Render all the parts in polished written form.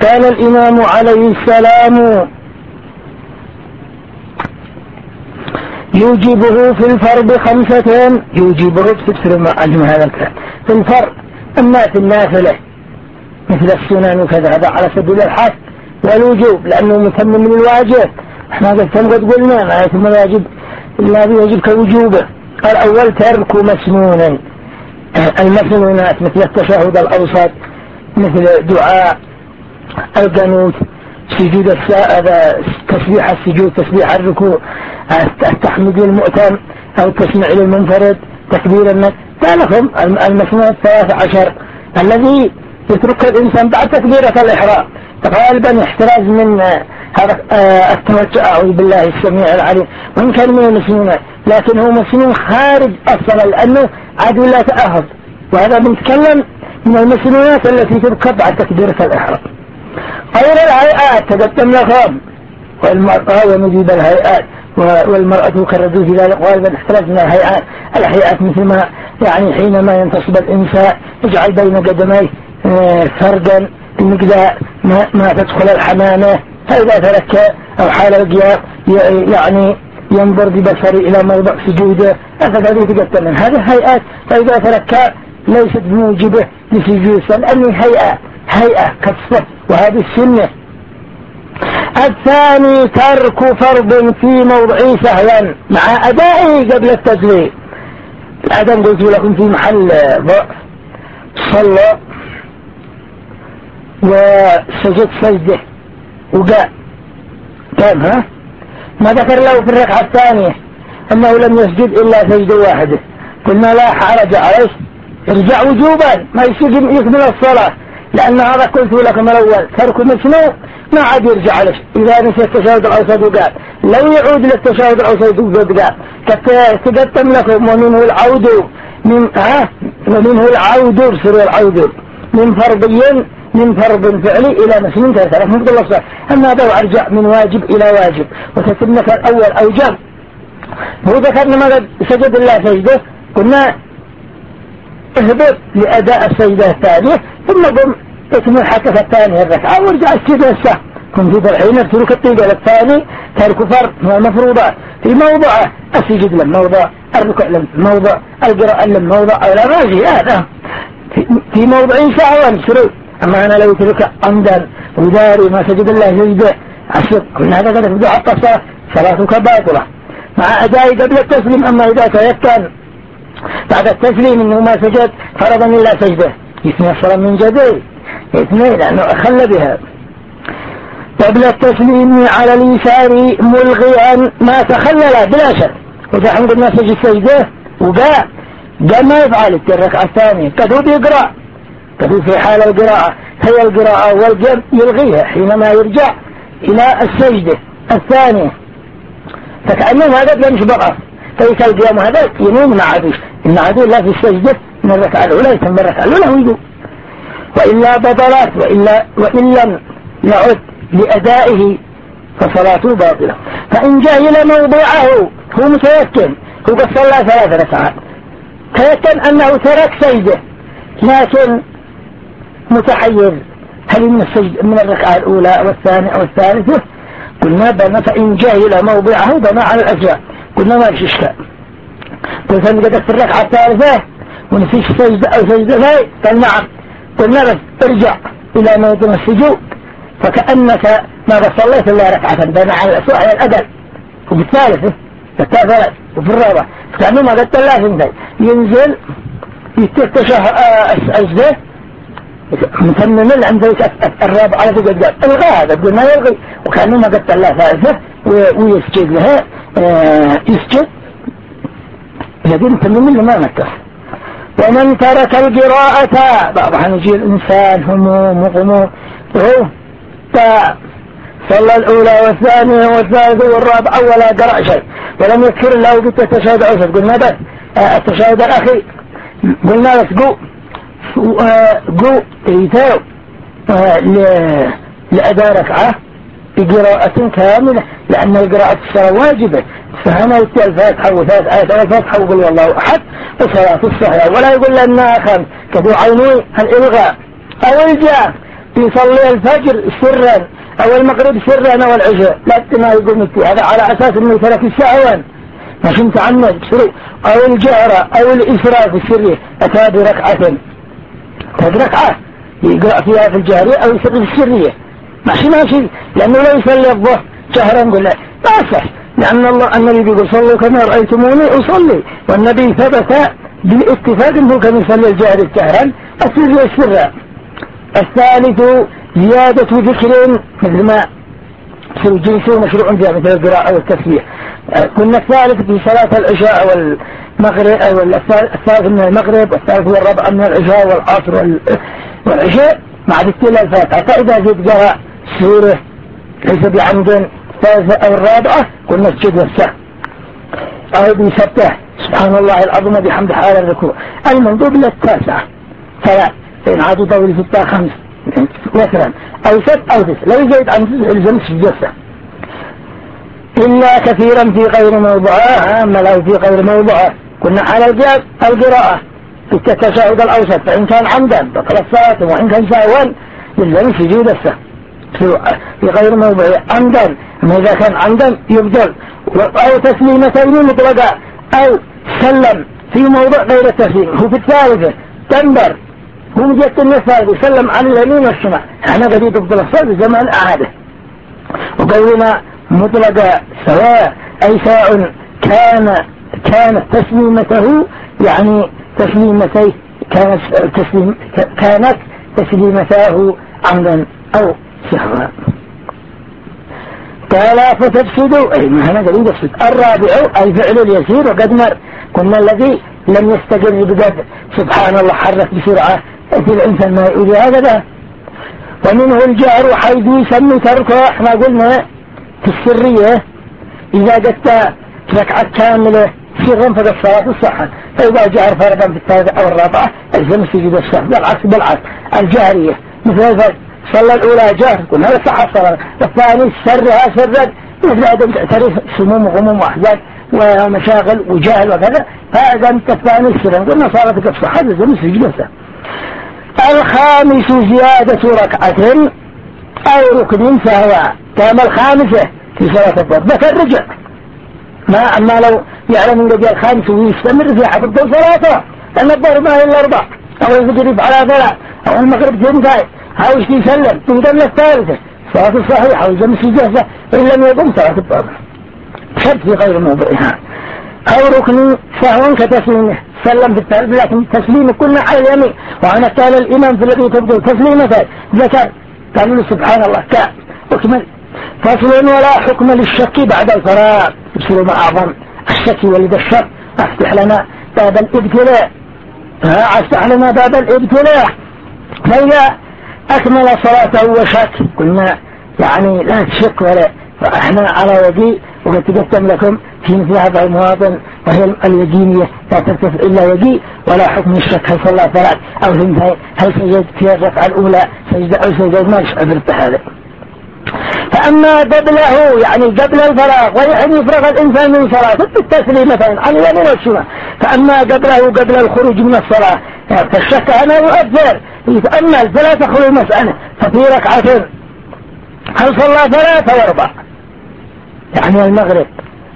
كان الإمام عليه السلام يوجبه في الفرض 5، يوجبه بتفسر معلم هذا الكلام في الفرض، أما في النافلة مثل السنن وكذا هذا على سبيل الحث والوجوب لأنه متمم من الواجب. احنا قد قلنا ما يتم الواجب إلا بيجب كوجوبه. الأول ترك مسنون، المسنونات مثل التشهد الأوسط، مثل دعاء القنوت، سجود تسبيح السجود، تسبيح الركوع، التحميد للمؤتم أو التسميع للمنفرد، تكبير النفس. ذلكم المسنون 13 الذي يترك الإنسان بعد تكبيرة الإحرام غالبا احتراز من هذا التوجه، أعوذ بالله السميع العليم، وإن كان من المسنونات لكن هو مسنون خارج الصلاة لأنه عدو لا تأهب، وهذا بنتكلم من المسنونات التي تركب بعد تكبيرة الإحرام. غير الهيئات تقدم لكم، والمرأة ومجيب الهيئات، والمرأة كالرجل في ذلك غالبا احتراز من الهيئات مثل ما يعني حينما ينتصب الإنسان يجعل بين قدميه فردا المقدار ما تدخل الحمامة، فإذا ترك أو حال القيام يعني ينظر ببصره إلى موضع سجوده، هذه تقدم من هذه الهيئات. فإذا ترك ليست بموجبه لسجود لأنه هيئة كالصف، وهذه السنة. الثاني ترك فرض في موضعه سهلا مع أدائه قبل التسليم. الآدم قلت لكم في محل ضعف، صلى وسجد سجده وقال ها ما ذكر له في الركعة الثانية أنه لم يسجد إلا سجدة واحدة، قلنا لا حرج عليه، يرجع وجوبا ما يكمل الصلاة، لأن هذا قلت لكم الأول ترك مسنون ما عاد يرجع عليه. إذا نسي التشهد الأوسط وقال لو يعود للتشهد الأوسط وقال تقدم لكم ومنه العود ومنه العود بسر العود من فرض فعلي إلى مسنون ثلاثة مفضل الصلاة. أما هذا أرجع من واجب إلى واجب، وتتم الأول أوجب. هو ذكرنا ما قد سجد الله سجده، قلنا اهبط لأداء السجدة الثانية ثم قم اكمل حتى الثانية الركعة وارجع السجدة السهل. كنت في الحين ترك الطيقة الثاني ترك فرض من المفروضات في موضعه، السجد لم موضع، الركوع لم موضع، القراءة لم موضع، أو لا ماشي هذا في موضع سهوا سرور. أما أنا لو ترك عمدا وداري ما سجد الله سجده عشر، قلنا هذا قد يبدو حتى الصلاة، صلاتك باطلة مع أداء قبل التسليم. أما إذا تيكن بعد التسليم إنه ما سجد فرضا إلا سجده يثني الصلاة من جديد، يثني لأنه أخل بها. قبل التسليم على اليسار ملغيا ما تخلل بلا شك، وإذا حمد الناس سجد سجده وقال ما يفعل الركعة الثانية كده بيقرأ، كده في حال القراءة هي القراءة والجمع يلغيها حينما يرجع إلى السجدة الثانية، فكأنه هذا لمش بقى فيك القيام هذا يمين مع عدوش إن عدو الله في السجدة من الركعة الأولى يتم الركعة الأولى ويقول وإلا بطلت وإن لم يعد لأدائه فصلاته باطلة. فإن جهل موضعه هو متيقن، هو قد صلى 3 ركعات تيقن أنه ترك سجدة لكن متحير هل من السجد من الركعة الأولى أو الثانية أو الثالثة، قلنا بنا فإن جهل موضعه بنا على الأجزاء، قلنا ما فيش إشكال. قلت أن قدت في الركعة الثالثة ونسيش سجدة أو سجدتين، قال نعم، قلنا بس ارجع إلى موطن السجود فكأنك ما صليت إلا ركعة بنا على الأقل، وبالثالثة الثالثة وفي الرابعة كأنه ما قدت الله سنتين ينزل يتشهد أجزاء مثمن عند الرابع على قدام الغى هذا بدون ما يلغي، وكأنه ما قدت الله ثالثة ويسجد لها يسجد لكن مثمن ما نكف. ومن ترك القراءة بعضها نجي الإنسان هموم وغموم وهو صلى الأولى والثانية والثالثة والرابعة ولا قرأ شيء ولم يذكر الله بالتشهد الأوسط، قلنا بس التشهد الأخير قلنا بس قو يتاو لأداء ركعة بقراءة كاملة، لأن القراءة الصلاة واجبة، فهنا يتي الفاتحة وثلاث آيات الفاتحة وقل والله أحد وصلاة الصحيح، ولا يقول لنا خمس كدو عيني الإلغاء أو الجاء يصلي الفجر سرا أو المغرب سرا أو العشاء لا ما يقوم هذا على أساس أنه ترك السهوا مش متعمد أو الجهر أو الإسراف السري أتى بركعة يقرأ فيها في الجهرية أو يسر في السرية ماشي لأنه لا يصلي الظهر جهرا نقول لا صح لأن النبي يقول صلوا كما رأيتموني أصلي والنبي ثبت بالاتفاق أنه كان يصلي الجهر جهرا السرية سرا. الثالث زيادة ذكر مثل ما في الجنس مشروع فيها مثل القراءة والتسبيح. كنا الثالث في صلاة العشاء والمغرب أو الثالث من المغرب والثالث والرابع من العشاء والعصر والعشاء مع ذكر الفاتحة. فإذا زد قراء سورة ليس بعمد الثالثة أو الرابعة كنا نسجد والسهو أو بيسبح سبحان الله العظيم بحمد حال الركوع. المندوب للتاسعة ثلاث إن عادوا طويل ستة خمس مثلا أو ست أو تسع لا يزيد عن تسع الزمس في الجسة إلا كثيرا في غير موضعها أما لو في غير موضعها كنا على القراءة في التشهد الأوسط فإن كان عمدا بطل الصلاة وإن كان سهوا يلزم سجود السهو في غير موضعها عمدا أما إذا كان عمدا يبدل أو تسليمتين مطلقة أو سلم في موضع غير التسليم. هو في الثالثة تنبر هو مجد النفاذ يسلم على اليمين والشمال احنا قد يبدل الصلاة زمان أعاده. وقولنا مطلقة سواء أي سواء كانت تسليمته يعني تسليمتيه كانت تسليمتاه عمدا أو سهوا. قال فتفسدوا أي ما هنا قليل يفسد. الرابع الفعل اليسير وقد مر كنا الذي لم يستقر بقدر سبحان الله حرك بسرعة في الإنسان ما يقول هذا. ومنه الجهر حيث يسمي تركه احنا قلنا في السرية إذا قدت ركعة كاملة سرا فقد صلاة الصحة فإذا جهر فرضا في الثالثة أو الرابعة الزم سجود السهو. بالعكس الجهرية مثل الفجر صلى الأولى جهر قلنا هذا صح الصلاة والثاني سرها سرا مثل عدم تعترف سموم وغموم وأحزان ومشاغل وجهل وكذا فإذا الثاني سرا قلنا صلاتك الصحة الزم سجود السهو. الخامس زيادة ركعة أو ركن سهوا كما الخامسة في صلاة الظهر بس الرجع أما لو يعلم من رجع الخامس ويستمر في حفظ صلاته لأن الظهر ما هي الأربع أو الفجر على ثلاث أو المغرب ثنتين هاوش يسلم تنقل الثالثة صلاة الصحيحة ويزم سجاسة إن لم يقم صلاة الظهر شرط في غير موضوعها. أو ركن سهوا كتسليمه سلم في الثالث لكن تسليم كنا على اليمين وأنا كان الإمام في الذي تبدو تسليمته ذكر قالوا له سبحان الله أكمل. فصل ولا حكم للشك بعد الفراغ يبصروا ما أعظم الشك ولد الشر افتح لنا باب الابتلاء افتح لنا باب الابتلاء. فإذا أكمل صلاته وشك قلنا يعني لا تشك ولا فإحنا على وجيه وقد تقدم لكم في مثل هذا المواطن وهي اليقينية لا ترتفع إلا وجيه ولا حكم الشك هل صلى ثلاث أو ثنتين هل سجد في الركعة الأولى سجد أو سجد ما يشعر بهذا. فأما قبله يعني قبل الفراغ ويعني يفرغ الإنسان من صلاته بالتسليمتين عن اليمين والشمال. فأما قبله قبل الخروج من الصلاة فالشك أنا يؤثر يتأمل فلا تخلو المسألة ففي ركعتين هل صلى ثلاثة واربع يعني المغرب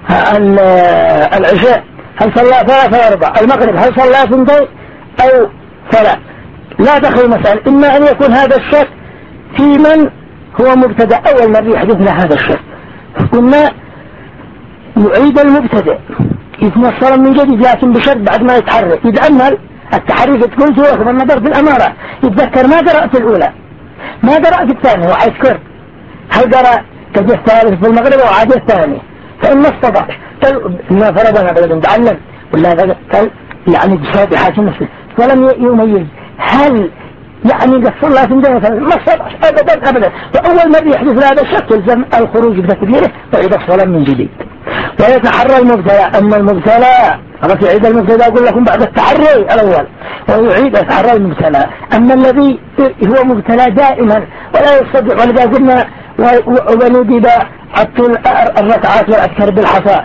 العشاء هل صلى ثلاثة واربع المغرب هل صلى ثنتين أو ثلاث لا تخلو المسألة. إما أن يكون هذا الشك في من هو مبتدأ أول مرة يحدثنا هذا الشيء قلنا يعيد المبتدأ يتنصر من جديد لكن بشرط بعد ما يتحرك يتأمل التحريك تكون سوى النظر في الأمارة يتذكر ما قرأت الأولى ما قرأت الثانية وعيذكر هل قرأ كجه الثالث في المغرب وعاد الثاني فإن استطاع ما فرضنا بلد نتعلم ولا هذا يعني بسبب حاجة نفسه ولم يميز هل يعني قد صلى سنتين ما صلى أبدا وأول ما يحدث هذا الشك يلزم الخروج بتكبيره وإذا الصلاة من جديد ويتحرى المبتلى. أما المبتلى خلاص يعيد المبتلى أقول لكم بعد التحري الأول ويعيد يتحرى المبتلى. أما الذي هو مبتلى دائما ولا يستطيع ولذا قلنا وندب عطل الركعات والأذكار بالحصى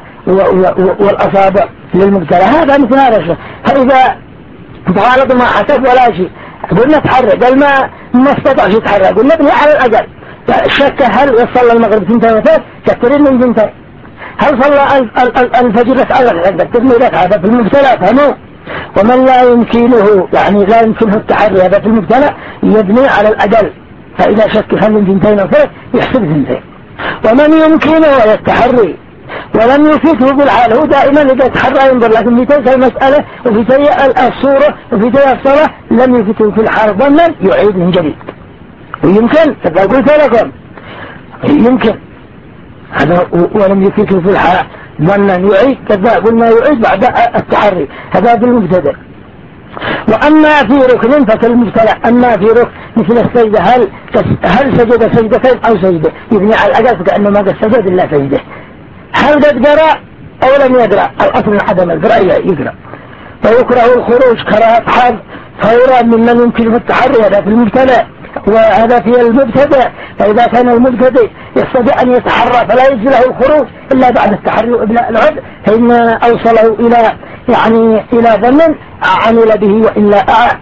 والأصابع للمبتلى هذا مثل هذا الشيء. فإذا تعالض ما حسب ولا شيء قلنا تحرك، قال ما استطعش يتحرك، قلنا ابني على الأقل. شك هل صلى المغرب 2 كثيرين من 2، هل صلى الفجر ركعة تبني ركعة في المبتلى فهموا. ومن لا يمكنه يعني لا يمكنه التحري هذا في المبتلى يبني على الأقل، فإذا شك هل من 2 أو 3 يحسب 2. ومن يمكنه التحري ولم يفته بالحال، هو دائما إذا تحرى ينظر، لكن في تلك المسألة وفي تلك الصورة وفي تلك الصلاة لم يفته في الحال ظنا يعيد من جديد. ويمكن كذا قلت لكم يمكن هذا ولم يفته في الحال ظنا يعيد، كذا قلنا يعيد بعد التحري، هذا بالمبتدأ. وأما في ركن فكالمبتلى، أما في ركن مثل السجدة هل سجد سجدتين أو سجدة يبني على الأقل كأنه ما قد سجد إلا سجدة. هل قد قرأ أو لم يقرأ؟ الأصل عدم القراءة يقرأ. فيكره الخروج كراهة حظ فورا ممن يمكنه التحري، هذا في المبتلى وهذا في المبتدأ. فإذا كان المبتدئ يستطيع أن يتحرى فلا يجوز له الخروج إلا بعد التحري وإبلاء العذر، فإن أوصله إلى ظن عمل به وإلا أعاد.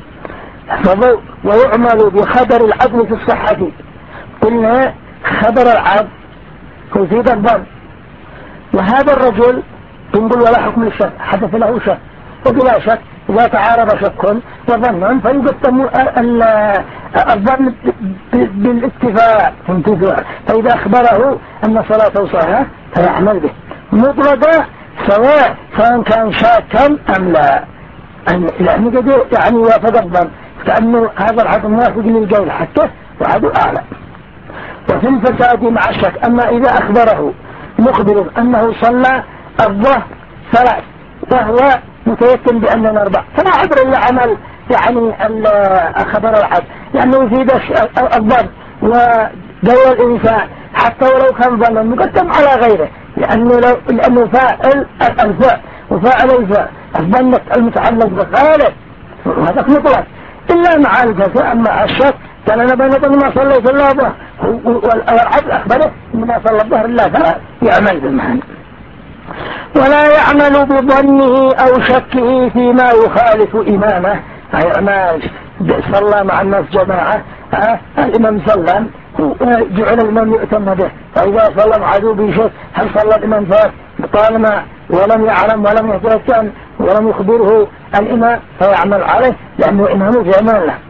ويعمل بخبر العدل في الصحة. قلنا خبر العدل هو زيد الظن، وهذا الرجل تنقل ولا حكم للشك، حدث له شك، وبلا شك إذا تعارض شك وظن فيقدم الظن بالاتفاق، فإذا أخبره أن صلاته صحيحة فيعمل به مطلقا سواء كان شاكا أم لا، يعني قد يعني وافق الظن كأنه هذا العدل موافق للقول حتى وعدو أعلى. وفي الفساد مع الشك، أما إذا أخبره مخبر أنه صلى الظهر 3 وهو متيقن بأننا 4 فلا عذر إلا عمل يعني خبر العدل، لأنه يفيد الظن وقول الإنسان حتى ولو كان ظنا مقدم على غيره، لأنه فاعل الفعل وفاعل الفعل الظن المتعلق بالغالب وهذا مطلق إلا مع الجزاء. مع الشك كان أنا بين ما صليت الله والعدل أخبره ما صلى الظهر الله فلا يعمل بالمعنى. ولا يعمل بظنه أو شكه فيما يخالف إمامه، يعمل صلى مع الناس جماعة الإمام سلم وجعل الإمام يؤتم به، فإذا صلى عدو بشك هل صلى الإمام فات طالما ولم يعلم ولم يتيقن ولم يخبره الإمام فيعمل عليه لأنه إمامه في أمان له.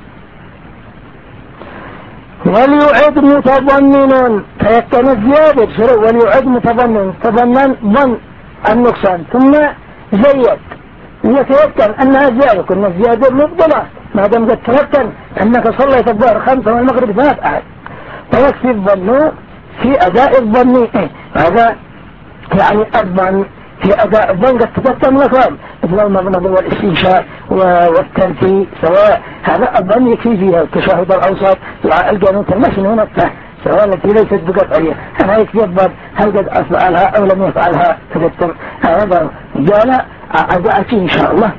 وليعد متظنن فيكن الزيادة بسرعة، وليعد متظنن تظنن ظن النقصان ثم زيد يتيقن أنها زيادة، كنا الزيادة مبطلة ما دام قد تيقن أنك صليت الظهر 5 والمغرب 3 فيكفي الظن في أداء الظن. هذا يعني الظن في أداء الظن قد تقدم لكم مثل المضمض والاستنشاق والتنفي سواء، هذا الظن يكفي فيها التشهد الأوسط القانون المسنون التاه سواء التي ليست بقطعية، هذا يكفي الظن هل قد أفعلها أو لم يفعلها تقدم. هذا قال أداءك إن شاء الله.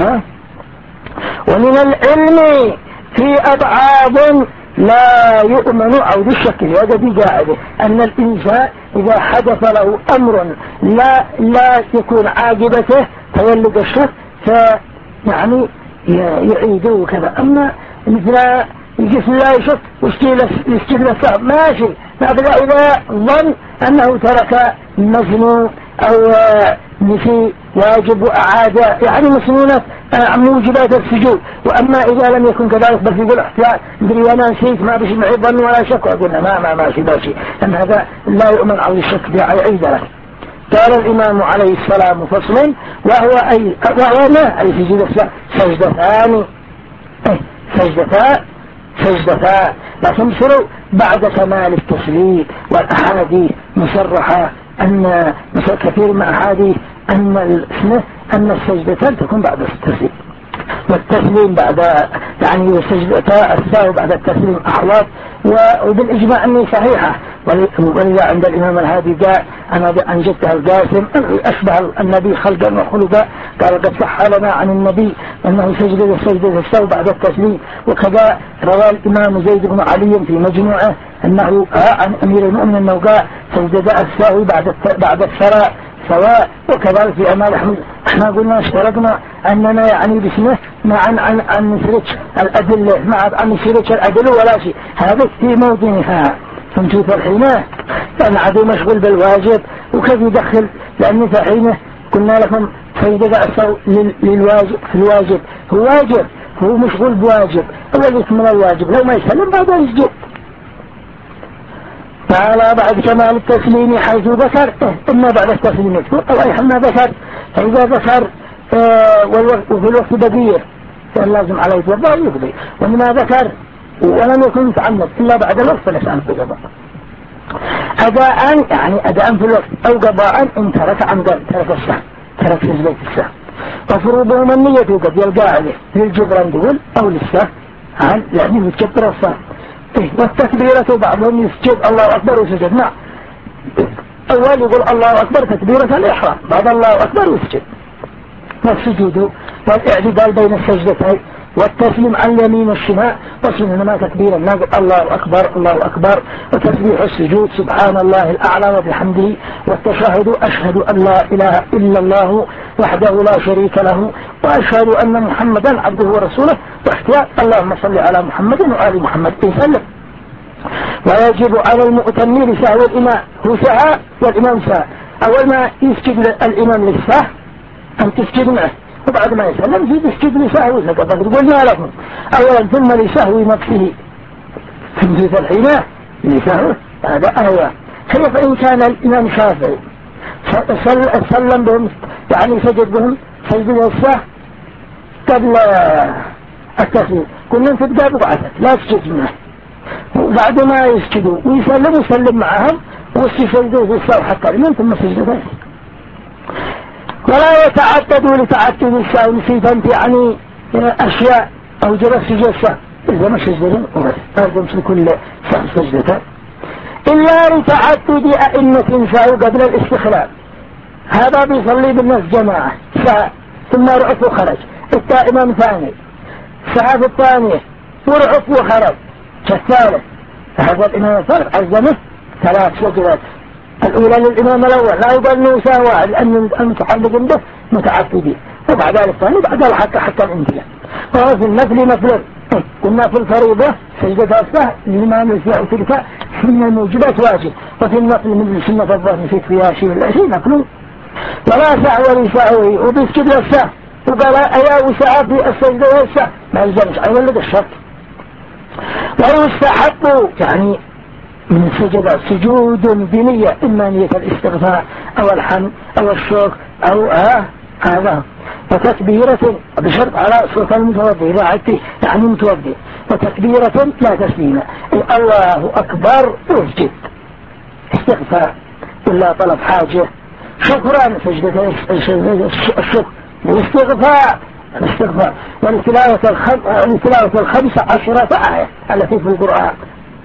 ومن العلم في أبعاد لا يؤمن أو بالشكل هذا بقاعدة أن الإنسان إذا حدث له أمر لا يكون عاقبته تولد الشك فيعني يعيده كذا. أما مثل الجسم لا يشك ويشتغل السهب ماشي، لكن إذا ظن أنه ترك مسنون أو نسي واجب وأعاد يعني مسنونة موجبات السجود. وأما إذا لم يكن كذلك بل يقول احتياط بدري أنا نسيت ما بشي معي ظن ولا شك، وقلنا ما ماشي أن هذا لا يؤمن على الشك يعيد له. قال الإمام عليه السلام فصل وهو ما أي سجدتا لا تمثلوا بعد كمال التسليم. والأحاديث مصرحة أن كثير من أحاديث أن السجدتان تكون بعد التسليم، والتسليم بعد يعني سجدتا الساو بعد التسليم أحوط، وبالإجماع أنه صحيحة. ولذا عند الإمام الهادي قال أنا أنجدتها القاسم أشبه النبي خلقا وخلقا، قال قد صح لنا عن النبي أنه سجد الساو بعد التسليم. وكذا روى الإمام زيد بن علي في مجموعة أنه عن أمير المؤمنين أنه قال سجد الساو بعد الثراء سواء. وكذلك في أمال احنا قلنا اشتركنا أننا يعني باسمه مع أن نشرك الأدلة مع أن نشرك الأدلة ولا شيء، هذا في موطنها. فهمتوا فالحينه لأن عدو مشغول بالواجب وكيف يدخل، لأنه فالحينه قلنا لكم فإذا للواجب في الواجب هو واجب، هو مشغول بواجب الذي يكمل الواجب، لو ما يسلم بعد يسجد. تعالى بعد كمال التسليم حيث ذكر إما بعد التسليم يذكر أو أي حما ذكر، فإذا ذكر وفي الوقت بقية كان لازم عليه يتوضأ ويقضي، وإنما ذكر ولم يكن متعمد إلا بعد الوقت فليسأل في قضاء أداء، يعني أداء في الوقت أو قضاء إن ترك عمدا، ترك السهم، ترك سجدة السهم. وفروضهم النية قد يلقى عليه للجبران دول أو للسهم عن يعني يتجبر السهم. والتكبيرة بعضهم يسجد الله أكبر وسجد، نعم أول يقول الله أكبر تكبيرة الإحرام، بعد الله أكبر وسجد. والسجود والاعتدال بين السجدتين والتسليم عن اليمين والشمال، وسنما تكبيرا نقول الله أكبر الله أكبر، وتسبيح السجود سبحان الله الأعلى وبحمده، والتشهد أشهد أن لا إله إلا الله وحده لا شريك له وأشهد أن محمدا عبده ورسوله، واحتياط اللهم صل على محمد وآل محمد وسلم. ويجب على المؤتم لسهو الإمام، هو سهى والإمام سهى، أول ما يسجد الإمام للسهو أن تسجد معه، وبعد ما يسلم في تسجد لسهو فقد قلنا لكم أولا ثم لسهو نفسه في الحين لسهو هذا أهوى. كيف إن كان الإمام شافعي سلم بهم يعني سجد بهم سجد السهو قبل التسليم، كنا تبقى بقعتك لا تسجد معه، وبعد ما يسجدوا ويسلموا يسلم معهم ويسجدوا في السهو حتى الإمام ثم سجدوا. ولا يتعددوا لتعدد السهو نسيتا يعني أشياء أو جرس سجدة إذا ما سجدوا وبس أرجم في كل سجدة إلا لتعدد أئمة سهو قبل الاستخلاف. هذا بيصلي بالناس جماعة سهى ثم رعف وخرج، إمام ثاني سهى في الثانية ورعف وخرج كالثالث، فهذا الإمام الثالث عزمه 3 سجدات، الأولى للإمام الأول لا يقال أنه سهى لأن المتحدث به متعددين، وبعد ذلك الثاني بعد حتى الانتهاء. وهو في النفل مثل قلنا في الفريضة سجدة السهو الإمام الفاء تلك سنة موجبات واجب، وفي النفل من سنة الظهر في فيها شيء والعشرين نفل ولا سهو لسهوه وبيسجد السهو وقال أيا وسعى في السجدة والسهو ما يلزمش أيضا لدى الشرط. ويستحب يعني من سجد سجود بنية إما نية الاستغفار أو الحمد أو الشكر أو هذا، وتكبيرة بشرط على صوت المتوضي راعته يعني متوضي، وتكبيرة لا تسليم الله أكبر واسجد، استغفار إلا طلب حاجة، شكرا سجدة الشكر والاستغفار والتلاوة 15 آية التي في القرآن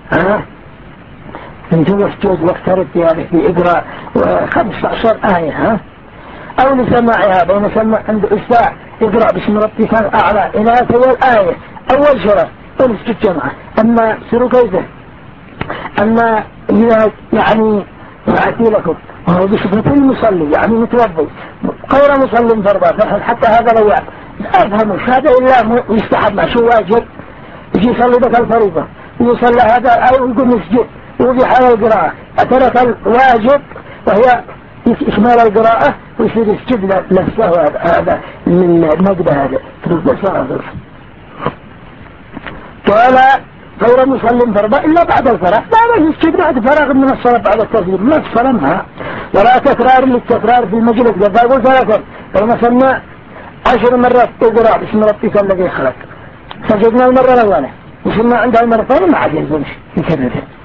انتم اسجد واقترب في إقراء 15 آية أو لسماعها بين سمع عند إساء اقرأ باسم ربك الأعلى إلى أول آية أول شرط ونسجد جمعة. أما سروا كيفه أما إذا يعني رأتي لكم وهو بصفة المصلي يعني متوضي غير مصلي فرضا، حتى هذا لو لا أفهموا هذا إلا يستحب مع شو واجب يجي يصلي بك الفريضة ويصلي هذا أو يقوم يسجد وفي حال القراءة أترك الواجب وهي إكمال القراءة ويصير يسجد للسهو هذا من المجد هذا ترد الصلاة. قال غير مسلم فرضا إلا بعد الفراغ، لا يسجد بعد فراغ من الصلاة بعد التسليم لا تسلمها، ولا تكرار للتكرار في المجلس قد أقول 3 فلما سمع 10 مرات اقرأ باسم ربك الذي خلق، سجدنا المرة الأولى وسمع عندها المرة الثانية ما عاد يلزمش يكررها.